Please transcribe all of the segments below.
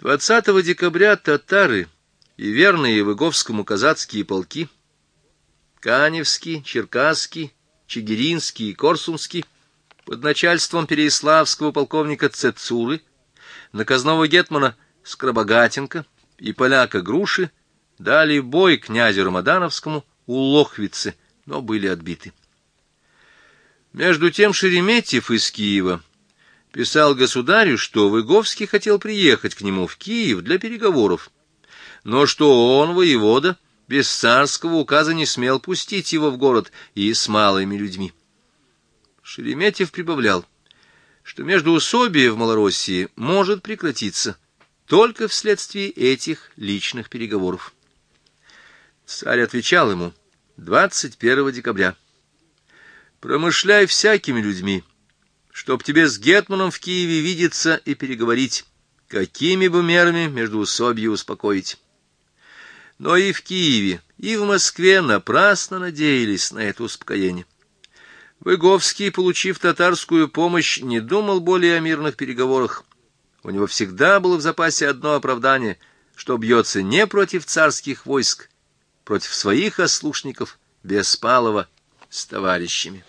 20 декабря татары и верные Выговскому казацкие полки, Каневский, Черкасский, Чигиринский и Корсунский, под начальством переяславского полковника Цецуры, наказного гетмана Скоробогатенко и поляка Груши, дали бой князю Рамадановскому у Лохвицы, но были отбиты. Между тем Шереметьев из Киева писал государю, что Выговский хотел приехать к нему в Киев для переговоров, но что он, воевода, без царского указа не смел пустить его в город и с малыми людьми. Шереметьев прибавлял, что междоусобие в Малороссии может прекратиться только вследствие этих личных переговоров. Царь отвечал ему 21 декабря: «Промышляй всякими людьми, чтоб тебе с гетманом в Киеве видеться и переговорить, какими бы мерами междоусобье успокоить». Но и в Киеве, и в Москве напрасно надеялись на это успокоение. Выговский, получив татарскую помощь, не думал более о мирных переговорах. У него всегда было в запасе одно оправдание, что бьется не против царских войск, против своих ослушников Беспалова с товарищами.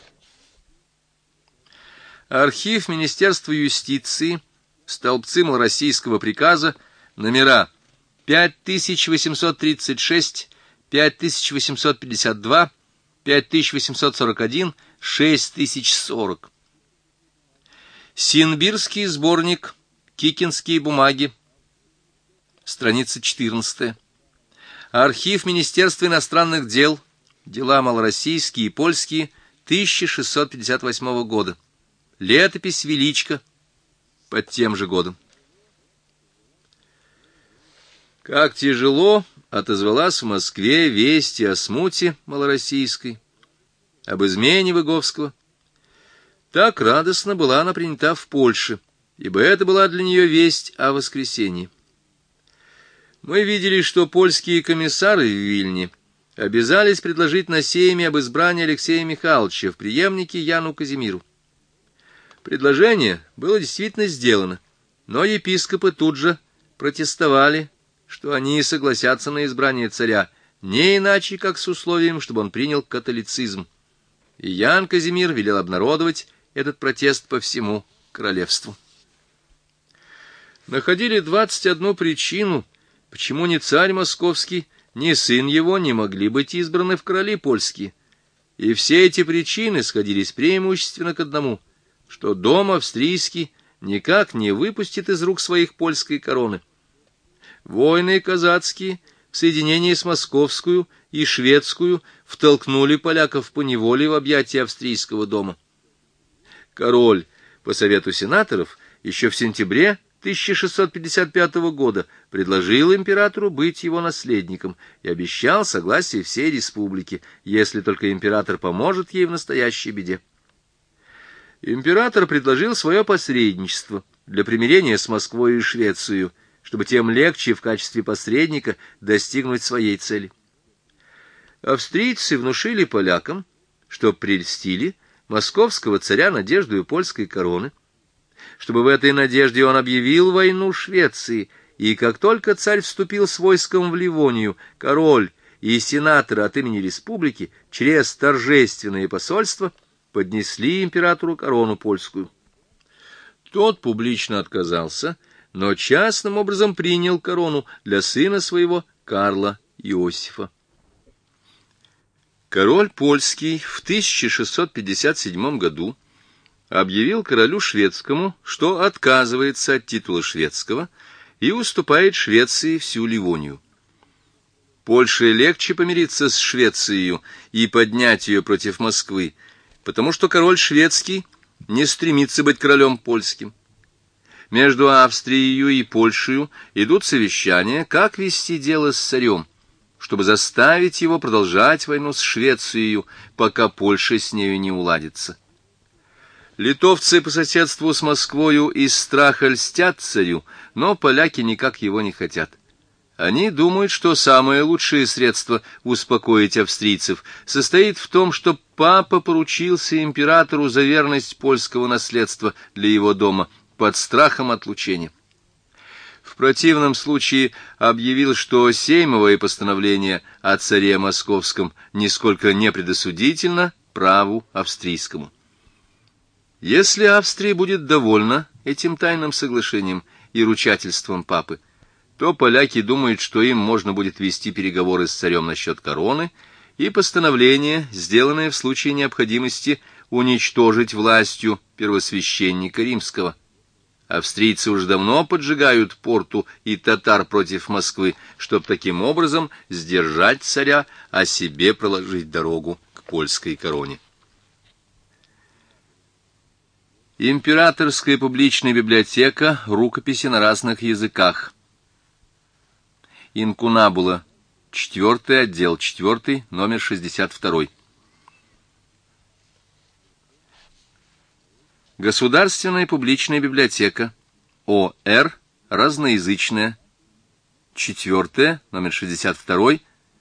Архив Министерства юстиции, столбцы малороссийского приказа, номера 5836, 5852, 5841, 6040. Синбирский сборник, Кикинские бумаги, страница 14. Архив Министерства иностранных дел, дела малороссийские и польские, 1658 года. Летопись Величко, под тем же годом. Как тяжело отозвалась в Москве весть о смуте малороссийской, об измене Выговского. Так радостно была она принята в Польше, ибо это была для нее весть о воскресении. Мы видели, что польские комиссары в Вильне обязались предложить на сейме об избрании Алексея Михайловича в преемнике Яну Казимиру. Предложение было действительно сделано, но епископы тут же протестовали, что они согласятся на избрание царя не иначе, как с условием, чтобы он принял католицизм. И Ян Казимир велел обнародовать этот протест по всему королевству. Находили 21 причину, почему ни царь московский, ни сын его не могли быть избраны в короли польские. И все эти причины сходились преимущественно к одному, что дом австрийский никак не выпустит из рук своих польской короны. Войны казацкие в соединении с московскую и шведскую втолкнули поляков поневоле в объятия австрийского дома. Король, по совету сенаторов, еще в сентябре 1655 года предложил императору быть его наследником и обещал согласие всей республики, если только император поможет ей в настоящей беде. Император предложил свое посредничество для примирения с Москвой и Швецией, чтобы тем легче в качестве посредника достигнуть своей цели. Австрийцы внушили полякам, что прельстили московского царя надеждою польской короны, чтобы в этой надежде он объявил войну Швеции, и как только царь вступил с войском в Ливонию, король и сенаторы от имени республики через торжественное посольство поднесли императору корону польскую. Тот публично отказался, но частным образом принял корону для сына своего Карла Иосифа. Король польский в 1657 году объявил королю шведскому, что отказывается от титула шведского и уступает Швеции всю Ливонию. Польше легче помириться с Швецией и поднять ее против Москвы, потому что король шведский не стремится быть королем польским. Между Австрией и Польшей идут совещания, как вести дело с царем, чтобы заставить его продолжать войну с Швецией, пока Польша с нею не уладится. Литовцы по соседству с Москвою из страха льстят царю, но поляки никак его не хотят. Они думают, что самое лучшее средство успокоить австрийцев состоит в том, что папа поручился императору за верность польского наследства для его дома под страхом отлучения. В В противном случае объявил, что сеймовое постановление о царе московском нисколько не предосудительно праву австрийскому. Если Австрия будет довольна этим тайным соглашением и ручательством папы, то поляки думают, что им можно будет вести переговоры с царем насчет короны, и постановление, сделанное в случае необходимости уничтожить властью первосвященника римского. Австрийцы уж давно поджигают порту и татар против Москвы, чтобы таким образом сдержать царя, а себе проложить дорогу к польской короне. Императорская публичная библиотека, рукописи на разных языках. Инкунабула, 4 отдел 4, номер 62. Государственная публичная библиотека, ОР, разноязычная, 4, номер 62,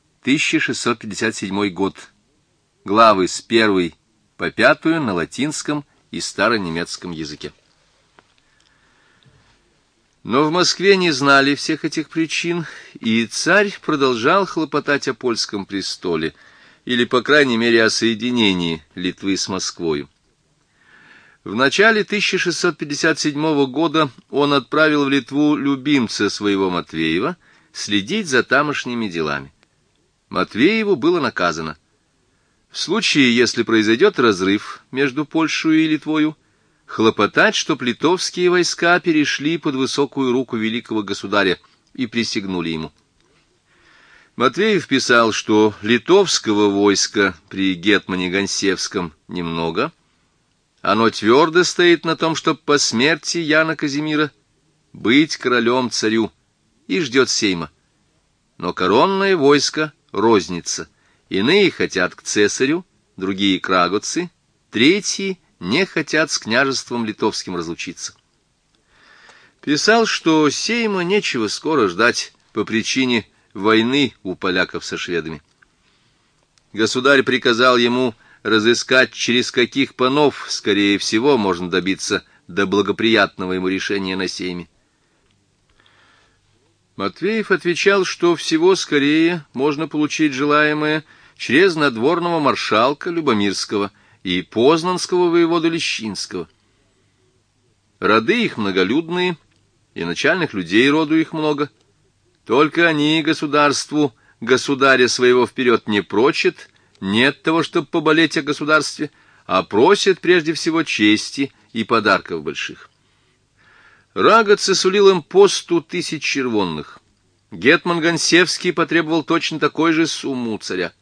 1657 год. Главы с 1 по 5 на латинском и старонемецком языке. Но в Москве не знали всех этих причин, и царь продолжал хлопотать о польском престоле, или, по крайней мере, о соединении Литвы с Москвою. В начале 1657 года он отправил в Литву любимца своего Матвеева следить за тамошними делами. Матвееву было наказано: в случае, если произойдет разрыв между Польшей и Литвою, хлопотать, чтоб литовские войска перешли под высокую руку великого государя и присягнули ему. Матвеев писал, что литовского войска при гетмане Гонсевском немного, оно твердо стоит на том, чтоб по смерти Яна Казимира быть королем-царю, и ждет сейма. Но коронное войско рознится. Иные хотят к цесарю, другие к Рагоци, третьи не хотят с княжеством литовским разлучиться. Писал, что сейма нечего скоро ждать по причине войны у поляков со шведами. Государь приказал ему разыскать, через каких панов, скорее всего, можно добиться до благоприятного ему решения на сейме. Матвеев отвечал, что всего скорее можно получить желаемое через надворного маршалка Любомирского и познанского воеводу Лещинского. Роды их многолюдные, и начальных людей роду их много. Только они государству государя своего вперед не прочат, нет того, чтобы поболеть о государстве, а просят прежде всего чести и подарков больших. Рагоци сулил им по 100 000 червонных. Гетман Гонсевский потребовал точно такой же сумму у царя.